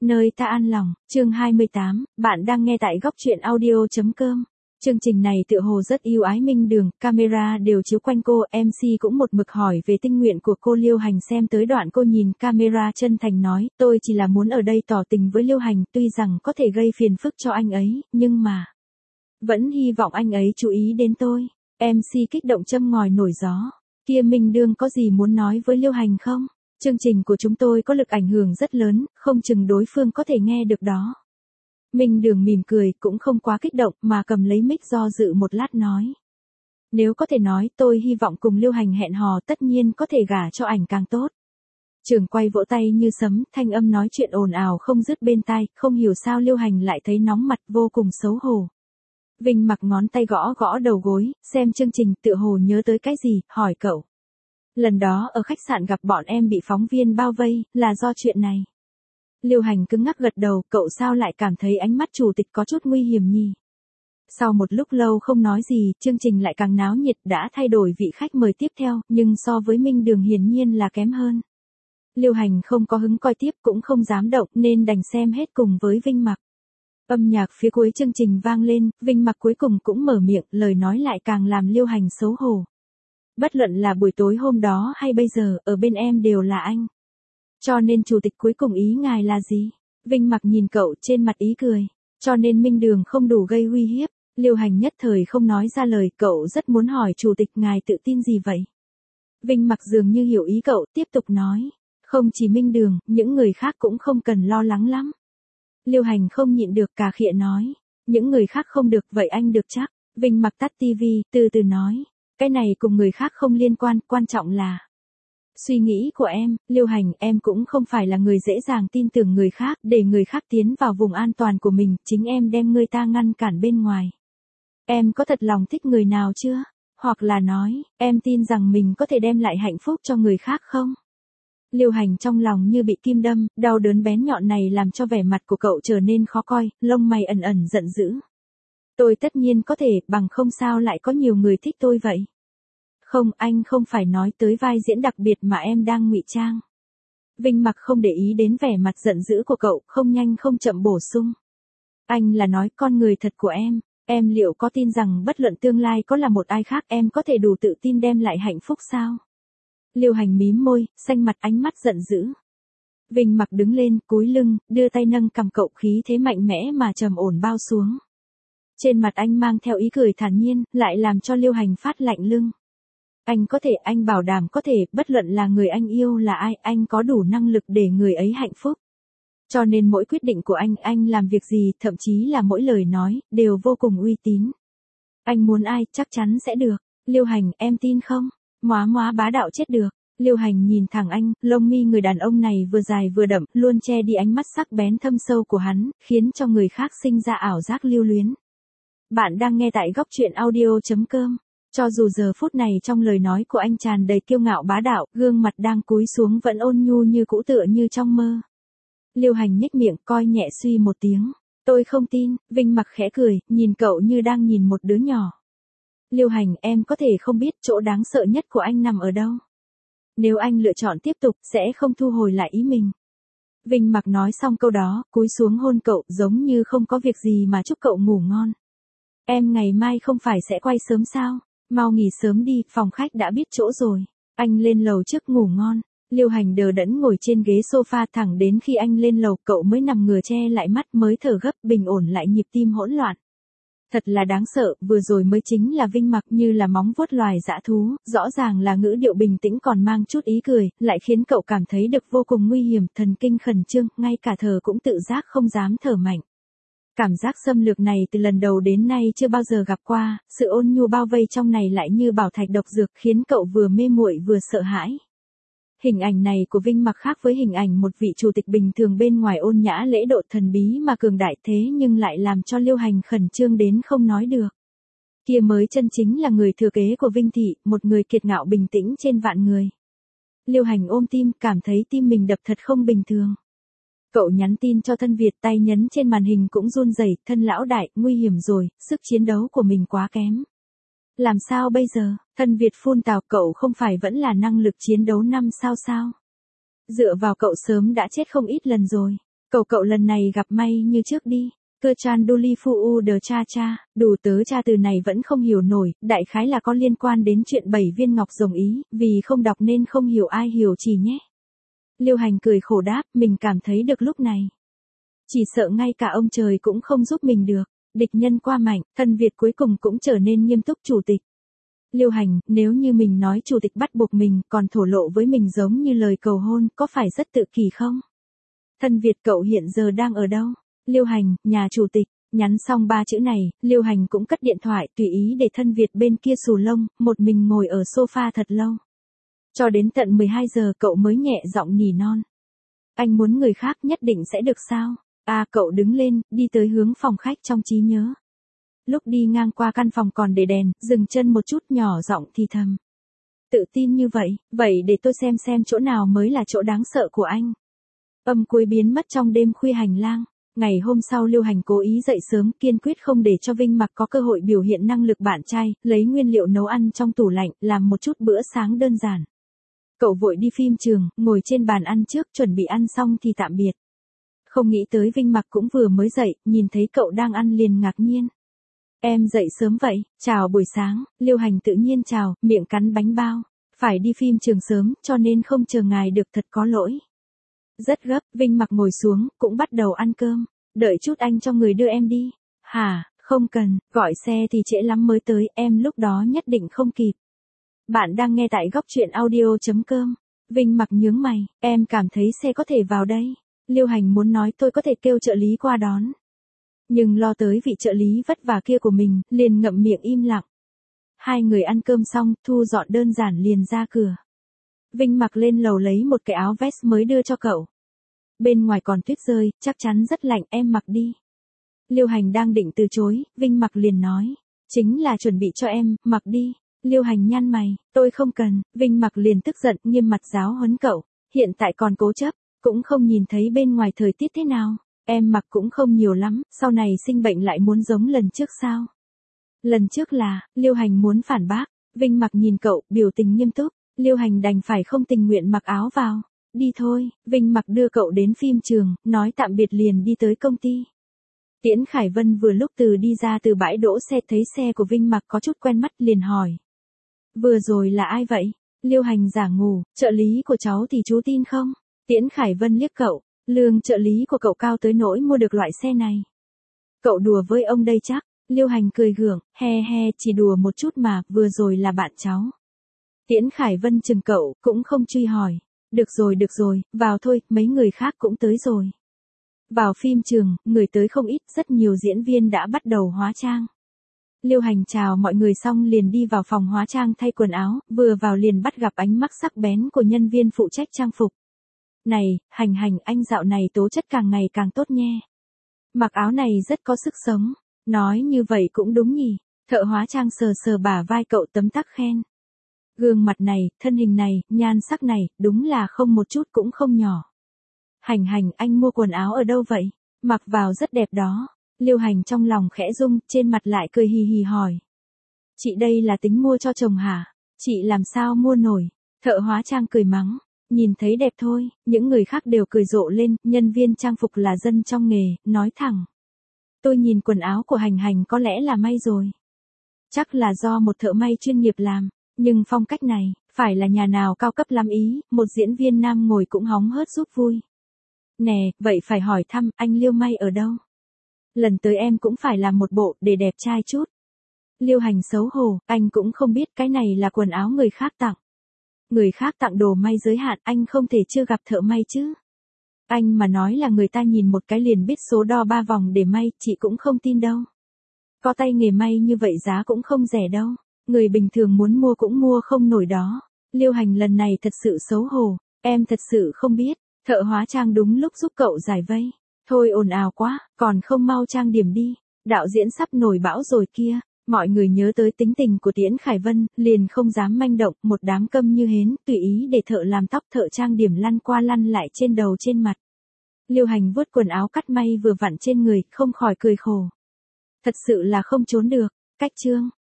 Nơi ta an lòng, chương 28, bạn đang nghe tại góc truyện audio.com. Chương trình này tựa hồ rất yêu ái Minh Đường, camera đều chiếu quanh cô, MC cũng một mực hỏi về tinh nguyện của cô. Liêu Hành xem tới đoạn cô nhìn camera chân thành nói, tôi chỉ là muốn ở đây tỏ tình với Liêu Hành, tuy rằng có thể gây phiền phức cho anh ấy, nhưng mà vẫn hy vọng anh ấy chú ý đến tôi. MC kích động châm ngòi nổi gió. Kia Minh Đường có gì muốn nói với Liêu Hành không? Chương trình của chúng tôi có lực ảnh hưởng rất lớn, không chừng đối phương có thể nghe được đó. Minh Đường mỉm cười, cũng không quá kích động, mà cầm lấy mic do dự một lát nói. Nếu có thể nói, tôi hy vọng cùng Liêu Hành hẹn hò, tất nhiên có thể gả cho ảnh càng tốt. Trường quay vỗ tay như sấm, thanh âm nói chuyện ồn ào không dứt bên tai, không hiểu sao Liêu Hành lại thấy nóng mặt, vô cùng xấu hổ. Vinh mặc ngón tay gõ gõ đầu gối, xem chương trình tựa hồ nhớ tới cái gì, hỏi cậu. Lần đó ở khách sạn gặp bọn em bị phóng viên bao vây, là do chuyện này. Liêu Hành cứng ngắc gật đầu, cậu sao lại cảm thấy ánh mắt chủ tịch có chút nguy hiểm nhỉ? Sau một lúc lâu không nói gì, chương trình lại càng náo nhiệt, đã thay đổi vị khách mời tiếp theo, nhưng so với Minh Đường hiển nhiên là kém hơn. Liêu Hành không có hứng coi tiếp, cũng không dám động, nên đành xem hết cùng với Vinh mặc. Âm nhạc phía cuối chương trình vang lên, Vinh mặc cuối cùng cũng mở miệng, lời nói lại càng làm Liêu Hành xấu hổ. Bất luận là buổi tối hôm đó hay bây giờ, ở bên em đều là anh. Cho nên chủ tịch cuối cùng ý ngài là gì? Vinh mặc nhìn cậu, trên mặt ý cười. Cho nên Minh Đường không đủ gây uy hiếp. Liêu Hành nhất thời không nói ra lời, cậu rất muốn hỏi chủ tịch ngài tự tin gì vậy? Vinh mặc dường như hiểu ý cậu, tiếp tục nói. Không chỉ Minh Đường, những người khác cũng không cần lo lắng lắm. Liêu Hành không nhịn được, cà khịa nói. Những người khác không được, vậy anh được chắc. Vinh mặc tắt tivi, từ từ nói. Cái này cùng người khác không liên quan, quan trọng là suy nghĩ của em. Liêu Hành, em cũng không phải là người dễ dàng tin tưởng người khác, để người khác tiến vào vùng an toàn của mình, chính em đem người ta ngăn cản bên ngoài. Em có thật lòng thích người nào chưa? Hoặc là nói, em tin rằng mình có thể đem lại hạnh phúc cho người khác không? Liêu Hành trong lòng như bị kim đâm, đau đớn bén nhọn này làm cho vẻ mặt của cậu trở nên khó coi, lông mày ẩn ẩn giận dữ. Tôi tất nhiên có thể, bằng không sao lại có nhiều người thích tôi vậy? Không, anh không phải nói tới vai diễn đặc biệt mà em đang ngụy trang. Vinh mặc không để ý đến vẻ mặt giận dữ của cậu, không nhanh không chậm bổ sung. Anh là nói con người thật của em liệu có tin rằng bất luận tương lai có là một ai khác em có thể đủ tự tin đem lại hạnh phúc sao? Liêu Hành mím môi, xanh mặt ánh mắt giận dữ. Vinh mặc đứng lên, cúi lưng, đưa tay nâng cằm cậu, khí thế mạnh mẽ mà trầm ổn bao xuống. Trên mặt anh mang theo ý cười thản nhiên, lại làm cho Liêu Hành phát lạnh lưng. Anh có thể, anh bảo đảm có thể, bất luận là người anh yêu là ai, anh có đủ năng lực để người ấy hạnh phúc. Cho nên mỗi quyết định của anh làm việc gì, thậm chí là mỗi lời nói, đều vô cùng uy tín. Anh muốn ai, chắc chắn sẽ được. Liêu Hành, em tin không? Móa bá đạo chết được. Liêu Hành nhìn thẳng anh, lông mi người đàn ông này vừa dài vừa đậm, luôn che đi ánh mắt sắc bén thâm sâu của hắn, khiến cho người khác sinh ra ảo giác lưu luyến. Bạn đang nghe tại góc truyện audio.com. Cho dù giờ phút này trong lời nói của anh tràn đầy kiêu ngạo bá đạo, gương mặt đang cúi xuống vẫn ôn nhu như cũ tựa như trong mơ. Liêu Hành nhếch miệng, coi nhẹ suy một tiếng. Tôi không tin. Vinh mặc khẽ cười, nhìn cậu như đang nhìn một đứa nhỏ. Liêu Hành, em có thể không biết chỗ đáng sợ nhất của anh nằm ở đâu. Nếu anh lựa chọn tiếp tục, sẽ không thu hồi lại ý mình. Vinh mặc nói xong câu đó, cúi xuống hôn cậu, giống như không có việc gì mà chúc cậu ngủ ngon. Em ngày mai không phải sẽ quay sớm sao? Mau nghỉ sớm đi, phòng khách đã biết chỗ rồi. Anh lên lầu trước, ngủ ngon. Liêu Hành đờ đẫn ngồi trên ghế sofa, thẳng đến khi anh lên lầu cậu mới nằm ngửa che lại mắt, mới thở gấp, bình ổn lại nhịp tim hỗn loạn. Thật là đáng sợ, vừa rồi mới chính là Vinh mặc như là móng vuốt loài dã thú, rõ ràng là ngữ điệu bình tĩnh còn mang chút ý cười, lại khiến cậu cảm thấy được vô cùng nguy hiểm, thần kinh khẩn trương, ngay cả thở cũng tự giác không dám thở mạnh. Cảm giác xâm lược này từ lần đầu đến nay chưa bao giờ gặp qua, sự ôn nhu bao vây trong này lại như bảo thạch độc dược, khiến cậu vừa mê muội vừa sợ hãi. Hình ảnh này của Vinh mặc khác với hình ảnh một vị chủ tịch bình thường, bên ngoài ôn nhã lễ độ thần bí mà cường đại, thế nhưng lại làm cho Liêu Hành khẩn trương đến không nói được. Kia mới chân chính là người thừa kế của Vinh thị, một người kiệt ngạo bình tĩnh trên vạn người. Liêu Hành ôm tim, cảm thấy tim mình đập thật không bình thường. Cậu nhắn tin cho thân Việt, tay nhấn trên màn hình cũng run rẩy, thân lão đại, nguy hiểm rồi, sức chiến đấu của mình quá kém. Làm sao bây giờ? Thân Việt phun tào, cậu không phải vẫn là năng lực chiến đấu 5 sao sao? Dựa vào cậu sớm đã chết không ít lần rồi. Cậu lần này gặp may như trước đi. Cơ chan đu phu u đờ cha cha, đủ tớ cha từ này vẫn không hiểu nổi, đại khái là có liên quan đến chuyện 7 viên ngọc rồng ý, vì không đọc nên không hiểu ai hiểu chỉ nhé. Liêu Hành cười khổ đáp, mình cảm thấy được lúc này. Chỉ sợ ngay cả ông trời cũng không giúp mình được, địch nhân qua mạnh, thân Việt cuối cùng cũng trở nên nghiêm túc chủ tịch. Liêu Hành, nếu như mình nói chủ tịch bắt buộc mình còn thổ lộ với mình giống như lời cầu hôn, có phải rất tự kỷ không? Thân Việt cậu hiện giờ đang ở đâu? Liêu Hành, nhà chủ tịch. Nhắn xong 3 chữ này, Liêu Hành cũng cất điện thoại tùy ý để thân Việt bên kia xù lông, một mình ngồi ở sofa thật lâu. Cho đến tận 12 giờ cậu mới nhẹ giọng nỉ non. Anh muốn người khác nhất định sẽ được sao? Cậu đứng lên, đi tới hướng phòng khách trong trí nhớ. Lúc đi ngang qua căn phòng còn để đèn, dừng chân một chút nhỏ giọng thì thầm. Tự tin như vậy để tôi xem chỗ nào mới là chỗ đáng sợ của anh. Âm cuối biến mất trong đêm khuya hành lang. Ngày hôm sau Liêu Hành cố ý dậy sớm, kiên quyết không để cho Vinh Mặc có cơ hội biểu hiện năng lực bạn trai, lấy nguyên liệu nấu ăn trong tủ lạnh, làm một chút bữa sáng đơn giản. Cậu vội đi phim trường, ngồi trên bàn ăn trước, chuẩn bị ăn xong thì tạm biệt. Không nghĩ tới Vinh Mặc cũng vừa mới dậy, nhìn thấy cậu đang ăn liền ngạc nhiên. Em dậy sớm vậy, chào buổi sáng. Liêu Hành tự nhiên chào, miệng cắn bánh bao. Phải đi phim trường sớm, cho nên không chờ ngài được, thật có lỗi. Rất gấp, Vinh Mặc ngồi xuống, cũng bắt đầu ăn cơm. Đợi chút anh cho người đưa em đi. Hả, không cần, gọi xe thì trễ lắm mới tới, em lúc đó nhất định không kịp. Bạn đang nghe tại góc truyện audio.com. Vinh Mặc nhướng mày, em cảm thấy xe có thể vào đây. Liêu Hành muốn nói tôi có thể kêu trợ lý qua đón. Nhưng lo tới vị trợ lý vất vả kia của mình, liền ngậm miệng im lặng. Hai người ăn cơm xong, thu dọn đơn giản liền ra cửa. Vinh Mặc lên lầu lấy một cái áo vest mới đưa cho cậu. Bên ngoài còn tuyết rơi, chắc chắn rất lạnh, em mặc đi. Liêu Hành đang định từ chối, Vinh Mặc liền nói. Chính là chuẩn bị cho em, mặc đi. Liêu Hành nhăn mày, tôi không cần. Vinh Mặc liền tức giận, nghiêm mặt giáo huấn cậu. Hiện tại còn cố chấp, cũng không nhìn thấy bên ngoài thời tiết thế nào. Em mặc cũng không nhiều lắm, sau này sinh bệnh lại muốn giống lần trước sao? Lần trước là, Liêu Hành muốn phản bác. Vinh Mặc nhìn cậu, biểu tình nghiêm túc. Liêu Hành đành phải không tình nguyện mặc áo vào. Đi thôi, Vinh Mặc đưa cậu đến phim trường, nói tạm biệt liền đi tới công ty. Tiễn Khải Vân vừa lúc đi ra từ bãi đỗ xe, thấy xe của Vinh Mặc có chút quen mắt liền hỏi. Vừa rồi là ai vậy? Liêu Hành giả ngủ, trợ lý của cháu thì chú tin không? Tiễn Khải Vân liếc cậu, lương trợ lý của cậu cao tới nỗi mua được loại xe này. Cậu đùa với ông đây chắc? Liêu Hành cười gượng, he, chỉ đùa một chút mà, vừa rồi là bạn cháu. Tiễn Khải Vân chừng cậu, cũng không truy hỏi. Được rồi, vào thôi, mấy người khác cũng tới rồi. Vào phim trường, người tới không ít, rất nhiều diễn viên đã bắt đầu hóa trang. Liêu Hành chào mọi người xong liền đi vào phòng hóa trang thay quần áo, vừa vào liền bắt gặp ánh mắt sắc bén của nhân viên phụ trách trang phục. Này, Hành, anh dạo này tố chất càng ngày càng tốt nha. Mặc áo này rất có sức sống. Nói như vậy cũng đúng nhỉ. Thợ hóa trang sờ bả vai cậu tấm tắc khen. Gương mặt này, thân hình này, nhan sắc này, đúng là không một chút cũng không nhỏ. Hành, anh mua quần áo ở đâu vậy? Mặc vào rất đẹp đó. Liêu Hành trong lòng khẽ rung, trên mặt lại cười hì hì hỏi. Chị đây là tính mua cho chồng hả? Chị làm sao mua nổi? Thợ hóa trang cười mắng. Nhìn thấy đẹp thôi, những người khác đều cười rộ lên, nhân viên trang phục là dân trong nghề, nói thẳng. Tôi nhìn quần áo của Hành có lẽ là may rồi. Chắc là do một thợ may chuyên nghiệp làm, nhưng phong cách này, phải là nhà nào cao cấp lắm ý, một diễn viên nam ngồi cũng hóng hớt giúp vui. Nè, vậy phải hỏi thăm, anh Liêu may ở đâu? Lần tới em cũng phải làm một bộ, để đẹp trai chút. Liêu Hành xấu hổ, anh cũng không biết cái này là quần áo người khác tặng. Người khác tặng đồ may giới hạn, anh không thể chưa gặp thợ may chứ. Anh mà nói là người ta nhìn một cái liền biết số đo 3 vòng để may, chị cũng không tin đâu. Có tay nghề may như vậy giá cũng không rẻ đâu. Người bình thường muốn mua cũng mua không nổi đó. Liêu Hành lần này thật sự xấu hổ, em thật sự không biết. Thợ hóa trang đúng lúc giúp cậu giải vây. Thôi ồn ào quá, còn không mau trang điểm đi. Đạo diễn sắp nổi bão rồi kia. Mọi người nhớ tới tính tình của Tiễn Khải Vân, liền không dám manh động, một đám câm như hến, tùy ý để thợ làm tóc thợ trang điểm lăn qua lăn lại trên đầu trên mặt. Liêu Hành vuốt quần áo cắt may vừa vặn trên người, không khỏi cười khổ. Thật sự là không trốn được. Cách chương.